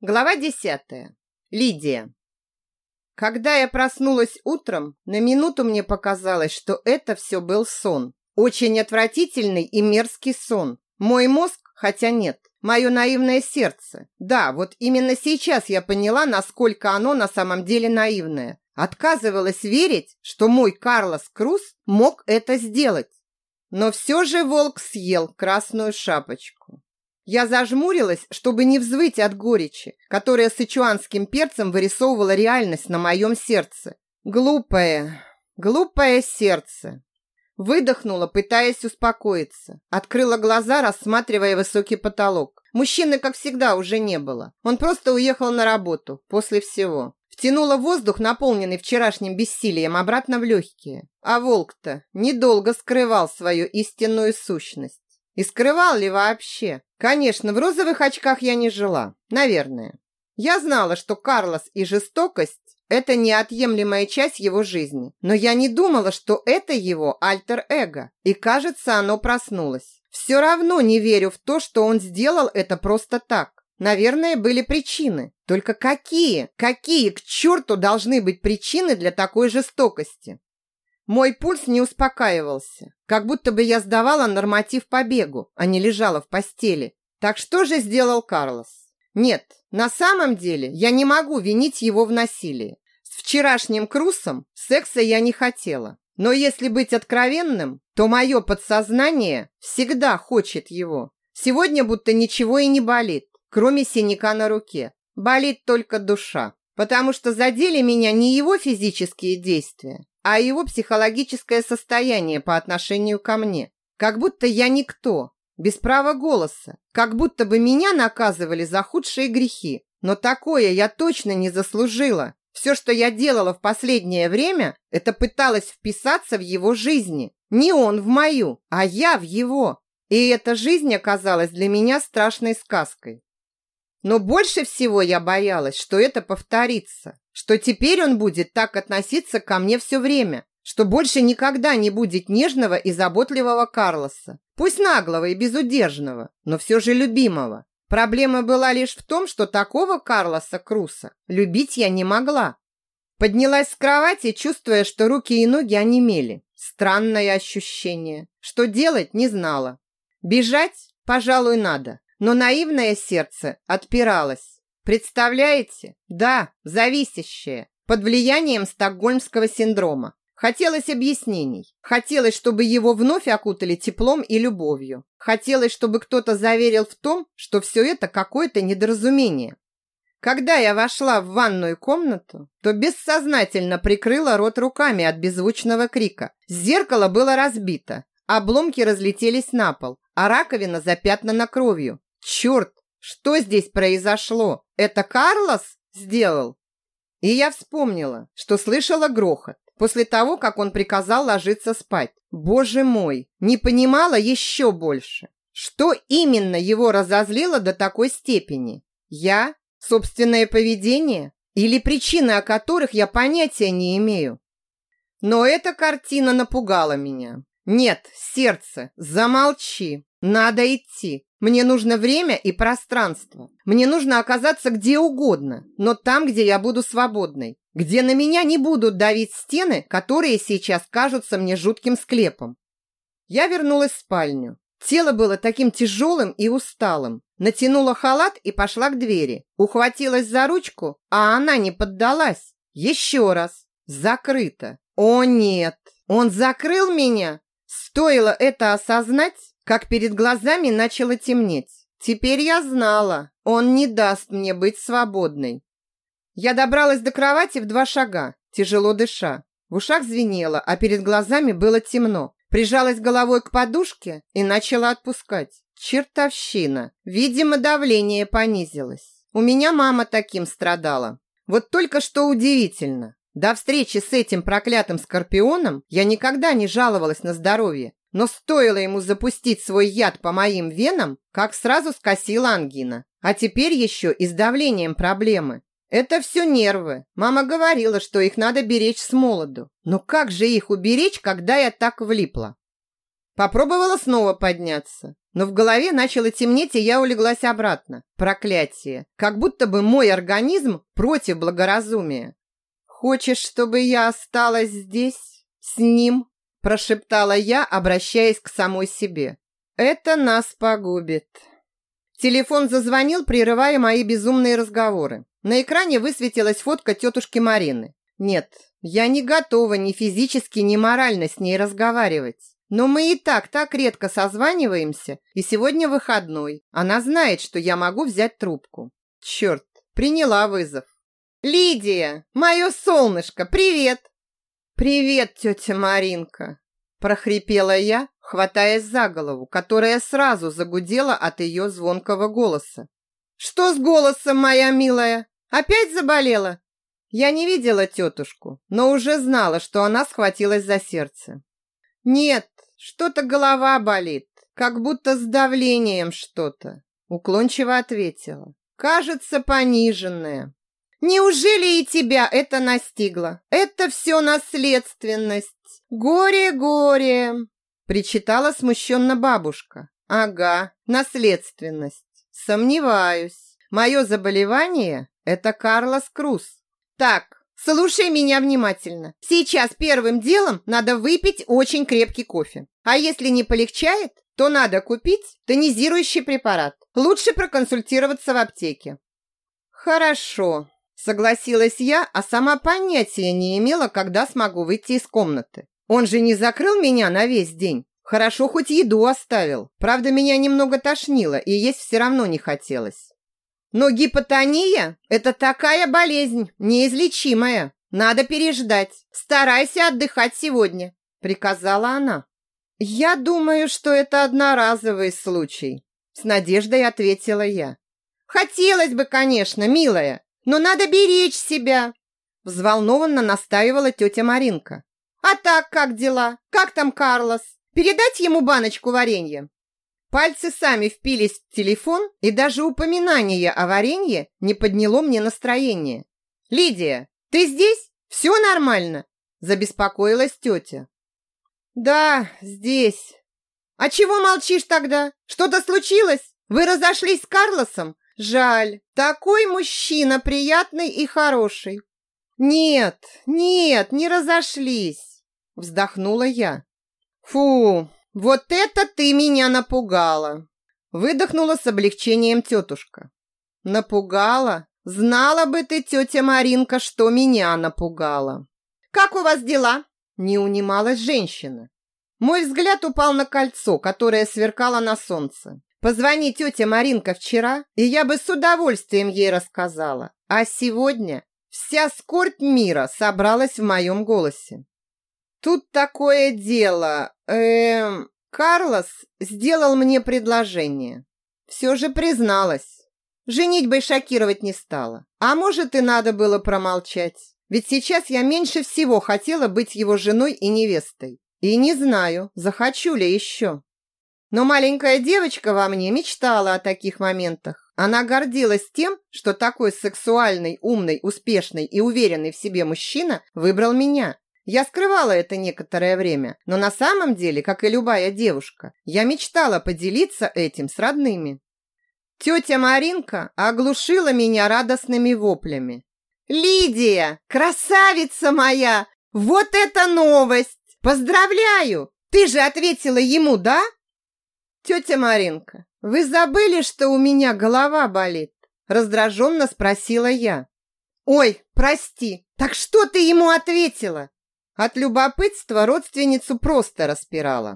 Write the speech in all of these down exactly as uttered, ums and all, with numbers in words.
Глава десятая. Лидия. Когда я проснулась утром, на минуту мне показалось, что это все был сон. Очень отвратительный и мерзкий сон. Мой мозг, хотя нет, мое наивное сердце. Да, вот именно сейчас я поняла, насколько оно на самом деле наивное. Отказывалась верить, что мой Карлос Круз мог это сделать. Но все же волк съел красную шапочку. Я зажмурилась, чтобы не взвыть от горечи, которая сычуанским перцем вырисовывала реальность на моем сердце. Глупое, глупое сердце. Выдохнула, пытаясь успокоиться. Открыла глаза, рассматривая высокий потолок. Мужчины, как всегда, уже не было. Он просто уехал на работу после всего. Втянула воздух, наполненный вчерашним бессилием, обратно в легкие. А волк-то недолго скрывал свою истинную сущность. И скрывал ли вообще? Конечно, в розовых очках я не жила. Наверное. Я знала, что Карлос и жестокость – это неотъемлемая часть его жизни. Но я не думала, что это его альтер-эго. И, кажется, оно проснулось. Все равно не верю в то, что он сделал это просто так. Наверное, были причины. Только какие? Какие к черту должны быть причины для такой жестокости? Мой пульс не успокаивался, как будто бы я сдавала норматив по бегу, а не лежала в постели. Так что же сделал Карлос? Нет, на самом деле я не могу винить его в насилии. С вчерашним Крусом секса я не хотела. Но если быть откровенным, то мое подсознание всегда хочет его. Сегодня будто ничего и не болит, кроме синяка на руке. Болит только душа, потому что задели меня не его физические действия, а его психологическое состояние по отношению ко мне. Как будто я никто, без права голоса. Как будто бы меня наказывали за худшие грехи. Но такое я точно не заслужила. Все, что я делала в последнее время, это пыталась вписаться в его жизни. Не он в мою, а я в его. И эта жизнь оказалась для меня страшной сказкой. Но больше всего я боялась, что это повторится, что теперь он будет так относиться ко мне все время, что больше никогда не будет нежного и заботливого Карлоса, пусть наглого и безудержного, но все же любимого. Проблема была лишь в том, что такого Карлоса Круса любить я не могла. Поднялась с кровати, чувствуя, что руки и ноги онемели. Странное ощущение. Что делать, не знала. Бежать, пожалуй, надо. Но наивное сердце отпиралось. Представляете? Да, зависящее. Под влиянием стокгольмского синдрома. Хотелось объяснений. Хотелось, чтобы его вновь окутали теплом и любовью. Хотелось, чтобы кто-то заверил в том, что все это какое-то недоразумение. Когда я вошла в ванную комнату, то бессознательно прикрыла рот руками от беззвучного крика. Зеркало было разбито. Обломки разлетелись на пол, а раковина запятнана кровью. Черт, что здесь произошло? Это Карлос сделал? И я вспомнила, что слышала грохот после того, как он приказал ложиться спать. Боже мой, не понимала еще больше. Что именно его разозлило до такой степени? Я? Собственное поведение? Или причины, о которых я понятия не имею? Но эта картина напугала меня. Нет, сердце, замолчи. Надо идти. Мне нужно время и пространство. Мне нужно оказаться где угодно, но там, где я буду свободной. Где на меня не будут давить стены, которые сейчас кажутся мне жутким склепом. Я вернулась в спальню. Тело было таким тяжелым и усталым. Натянула халат и пошла к двери. Ухватилась за ручку, а она не поддалась. Еще раз. Закрыто. О нет, он закрыл меня. Стоило это осознать, как перед глазами начало темнеть. Теперь я знала, он не даст мне быть свободной. Я добралась до кровати в два шага, тяжело дыша. В ушах звенело, а перед глазами было темно. Прижалась головой к подушке и начала отпускать. Чертовщина. Видимо, давление понизилось. У меня мама таким страдала. Вот только что удивительно. До встречи с этим проклятым скорпионом я никогда не жаловалась на здоровье. Но стоило ему запустить свой яд по моим венам, как сразу скосила ангина. А теперь еще и с давлением проблемы. Это все нервы. Мама говорила, что их надо беречь с молоду. Но как же их уберечь, когда я так влипла? Попробовала снова подняться, но в голове начало темнеть, и я улеглась обратно. Проклятие! Как будто бы мой организм против благоразумия. «Хочешь, чтобы я осталась здесь, с ним?» прошептала я, обращаясь к самой себе. «Это нас погубит». Телефон зазвонил, прерывая мои безумные разговоры. На экране высветилась фотка тетушки Марины. Нет, я не готова ни физически, ни морально с ней разговаривать. Но мы и так так редко созваниваемся, и сегодня выходной. Она знает, что я могу взять трубку. Черт, приняла вызов. «Лидия, мое солнышко, привет!» «Привет, тетя Маринка!» прохрипела я, хватаясь за голову, которая сразу загудела от ее звонкого голоса. «Что с голосом, моя милая? Опять заболела?» Я не видела тетушку, но уже знала, что она схватилась за сердце. «Нет, что-то голова болит, как будто с давлением что-то», уклончиво ответила. «Кажется, пониженное». «Неужели и тебя это настигло? Это все наследственность. Горе, горе!» причитала смущенно бабушка. «Ага, наследственность. Сомневаюсь. Мое заболевание – это Карлос Круз. Так, слушай меня внимательно. Сейчас первым делом надо выпить очень крепкий кофе. А если не полегчает, то надо купить тонизирующий препарат. Лучше проконсультироваться в аптеке». «Хорошо», согласилась я, а сама понятия не имела, когда смогу выйти из комнаты. Он же не закрыл меня на весь день. Хорошо, хоть еду оставил. Правда, меня немного тошнило, и есть все равно не хотелось. Но гипотония – это такая болезнь, неизлечимая. Надо переждать. Старайся отдыхать сегодня, приказала она. Я думаю, что это одноразовый случай, с надеждой ответила я. Хотелось бы, конечно, милая, но надо беречь себя, взволнованно настаивала тетя Маринка. А так как дела? Как там Карлос? Передать ему баночку варенья? Пальцы сами впились в телефон, и даже упоминание о варенье не подняло мне настроение. «Лидия, ты здесь? Все нормально?» забеспокоилась тетя. «Да, здесь». «А чего молчишь тогда? Что-то случилось? Вы разошлись с Карлосом? Жаль, такой мужчина приятный и хороший». «Нет, нет, не разошлись», вздохнула я. «Фу, вот это ты меня напугала!» Выдохнула с облегчением тетушка. «Напугала? Знала бы ты, тетя Маринка, что меня напугала!» «Как у вас дела?» Не унималась женщина. Мой взгляд упал на кольцо, которое сверкало на солнце. Позвони тете Маринка вчера, и я бы с удовольствием ей рассказала. А сегодня вся скорбь мира собралась в моем голосе. Тут такое дело. Эм, Карлос сделал мне предложение. Все же призналась. Женитьбой шокировать не стала. А может, и надо было промолчать. Ведь сейчас я меньше всего хотела быть его женой и невестой. И не знаю, захочу ли еще. Но маленькая девочка во мне мечтала о таких моментах. Она гордилась тем, что такой сексуальный, умный, успешный и уверенный в себе мужчина выбрал меня. Я скрывала это некоторое время, но на самом деле, как и любая девушка, я мечтала поделиться этим с родными. Тетя Маринка оглушила меня радостными воплями. «Лидия, красавица моя! Вот это новость! Поздравляю! Ты же ответила ему, да?» «Тетя Маринка, вы забыли, что у меня голова болит?» Раздраженно спросила я. «Ой, прости, так что ты ему ответила?» От любопытства родственницу просто распирала.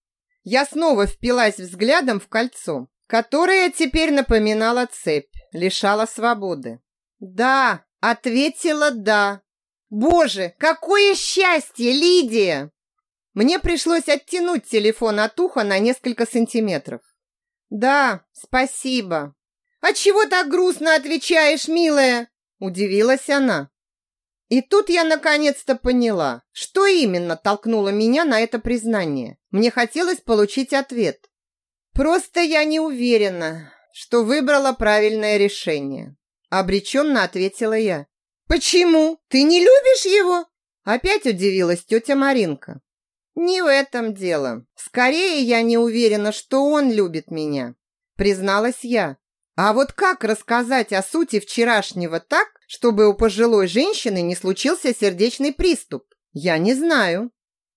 Я снова впилась взглядом в кольцо, которое теперь напоминало цепь, лишало свободы. «Да», ответила «да». «Боже, какое счастье, Лидия!» Мне пришлось оттянуть телефон от уха на несколько сантиметров. «Да, спасибо». «А чего так грустно отвечаешь, милая?» Удивилась она. И тут я наконец-то поняла, что именно толкнуло меня на это признание. Мне хотелось получить ответ. «Просто я не уверена, что выбрала правильное решение», обреченно ответила я. «Почему? Ты не любишь его?» Опять удивилась тетя Маринка. Не в этом дело. Скорее, я не уверена, что он любит меня, призналась я. А вот как рассказать о сути вчерашнего так, чтобы у пожилой женщины не случился сердечный приступ? Я не знаю.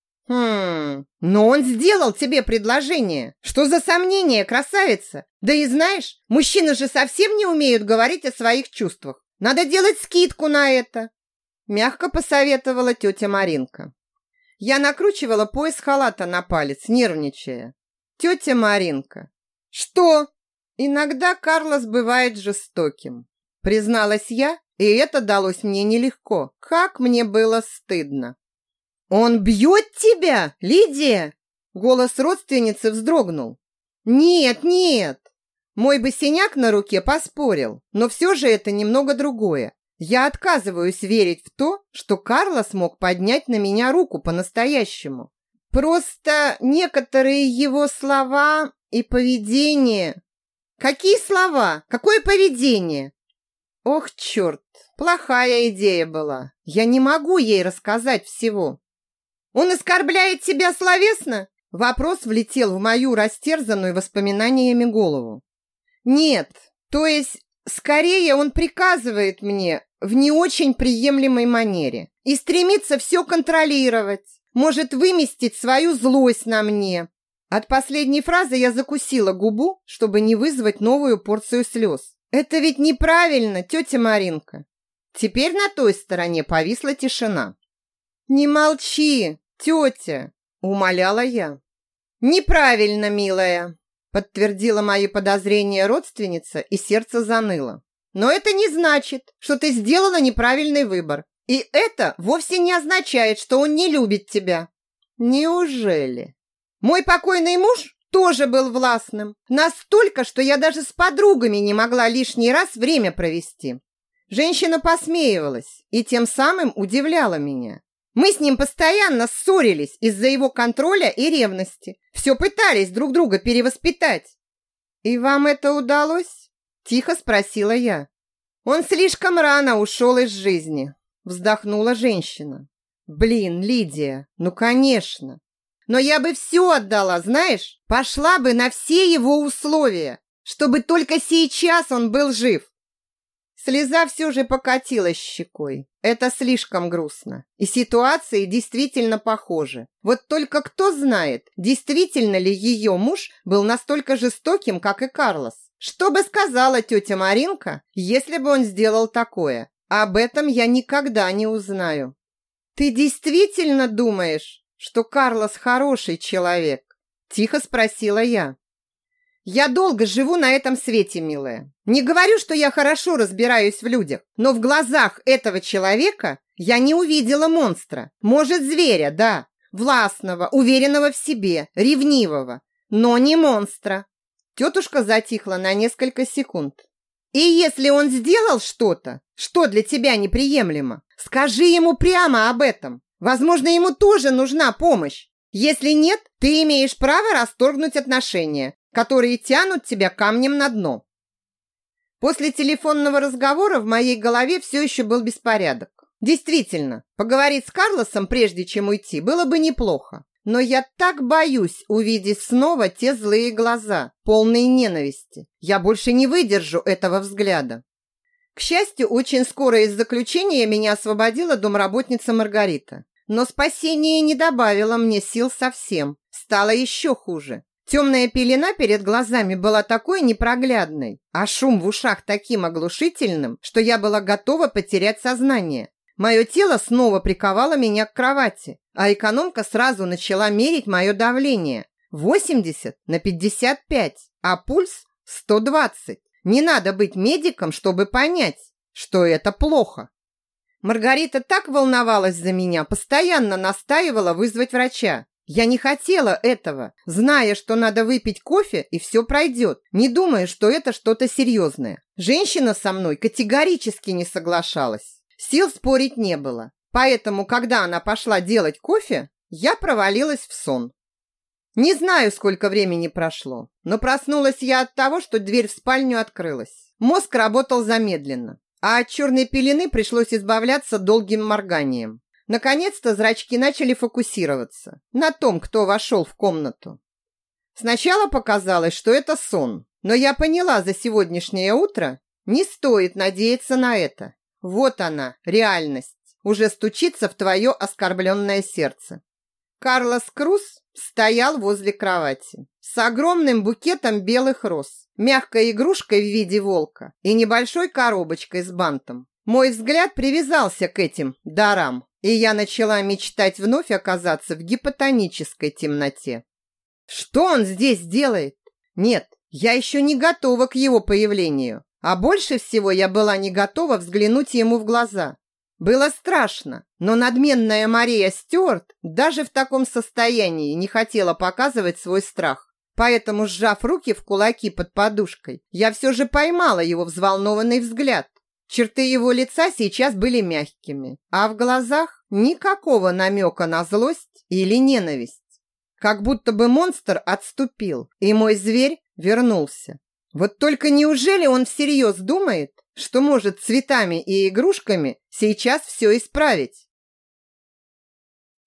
Хм, но он сделал тебе предложение. Что за сомнение, красавица? Да и знаешь, мужчины же совсем не умеют говорить о своих чувствах. Надо делать скидку на это, мягко посоветовала тетя Маринка. Я накручивала пояс халата на палец, нервничая. Тетя Маринка. Что? Иногда Карлос бывает жестоким, призналась я, и это далось мне нелегко. Как мне было стыдно. «Он бьет тебя, Лидия?» Голос родственницы вздрогнул. «Нет, нет!» Мой бы синяк на руке поспорил, но все же это немного другое. Я отказываюсь верить в то, что Карлос мог поднять на меня руку по-настоящему. Просто некоторые его слова и поведение... Какие слова? Какое поведение? Ох, черт, плохая идея была. Я не могу ей рассказать всего. Он оскорбляет тебя словесно? Вопрос влетел в мою растерзанную воспоминаниями голову. Нет, то есть, скорее он приказывает мне в не очень приемлемой манере и стремится все контролировать, может выместить свою злость на мне. От последней фразы я закусила губу, чтобы не вызвать новую порцию слез. Это ведь неправильно, тетя Маринка. Теперь на той стороне повисла тишина. Не молчи, тетя, умоляла я. Неправильно, милая, подтвердила мои подозрения родственница, и сердце заныло. Но это не значит, что ты сделала неправильный выбор. И это вовсе не означает, что он не любит тебя. Неужели? Мой покойный муж тоже был властным. Настолько, что я даже с подругами не могла лишний раз время провести. Женщина посмеивалась и тем самым удивляла меня. Мы с ним постоянно ссорились из-за его контроля и ревности. Все пытались друг друга перевоспитать. «И вам это удалось?» – тихо спросила я. «Он слишком рано ушел из жизни», – вздохнула женщина. «Блин, Лидия, ну конечно. Но я бы все отдала, знаешь, пошла бы на все его условия, чтобы только сейчас он был жив». Слеза все же покатилась щекой. Это слишком грустно. И ситуации действительно похожи. Вот только кто знает, действительно ли ее муж был настолько жестоким, как и Карлос. Что бы сказала тетя Маринка, если бы он сделал такое? Об этом я никогда не узнаю. Ты действительно думаешь, что Карлос хороший человек? Тихо спросила я. Я долго живу на этом свете, милая. Не говорю, что я хорошо разбираюсь в людях, но в глазах этого человека я не увидела монстра. Может, зверя, да, властного, уверенного в себе, ревнивого, но не монстра. Тетушка затихла на несколько секунд. И если он сделал что-то, что для тебя неприемлемо, скажи ему прямо об этом. Возможно, ему тоже нужна помощь. Если нет, ты имеешь право расторгнуть отношения, которые тянут тебя камнем на дно. После телефонного разговора в моей голове все еще был беспорядок. Действительно, поговорить с Карлосом, прежде чем уйти, было бы неплохо. Но я так боюсь увидеть снова те злые глаза, полные ненависти. Я больше не выдержу этого взгляда. К счастью, очень скоро из заключения меня освободила домработница Маргарита. Но спасение не добавило мне сил совсем. Стало еще хуже. Темная пелена перед глазами была такой непроглядной, а шум в ушах таким оглушительным, что я была готова потерять сознание. Мое тело снова приковало меня к кровати, а экономка сразу начала мерить мое давление. восемьдесят на пятьдесят пять, а пульс сто двадцать. Не надо быть медиком, чтобы понять, что это плохо. Маргарита так волновалась за меня, постоянно настаивала вызвать врача. Я не хотела этого, зная, что надо выпить кофе и все пройдет, не думая, что это что-то серьезное. Женщина со мной категорически не соглашалась. Сил спорить не было. Поэтому, когда она пошла делать кофе, я провалилась в сон. Не знаю, сколько времени прошло, но проснулась я от того, что дверь в спальню открылась. Мозг работал замедленно, а от черной пелены пришлось избавляться долгим морганием. Наконец-то зрачки начали фокусироваться на том, кто вошел в комнату. Сначала показалось, что это сон, но я поняла за сегодняшнее утро, не стоит надеяться на это. Вот она, реальность, уже стучится в твое оскорбленное сердце. Карлос Круз стоял возле кровати с огромным букетом белых роз, мягкой игрушкой в виде волка и небольшой коробочкой с бантом. Мой взгляд привязался к этим дарам, и я начала мечтать вновь оказаться в гипотонической темноте. Что он здесь делает? Нет, я еще не готова к его появлению, а больше всего я была не готова взглянуть ему в глаза. Было страшно, но надменная Мария Стюарт даже в таком состоянии не хотела показывать свой страх. Поэтому, сжав руки в кулаки под подушкой, я все же поймала его взволнованный взгляд. Черты его лица сейчас были мягкими, а в глазах никакого намека на злость или ненависть. Как будто бы монстр отступил, и мой зверь вернулся. Вот только неужели он всерьез думает, что может цветами и игрушками сейчас все исправить?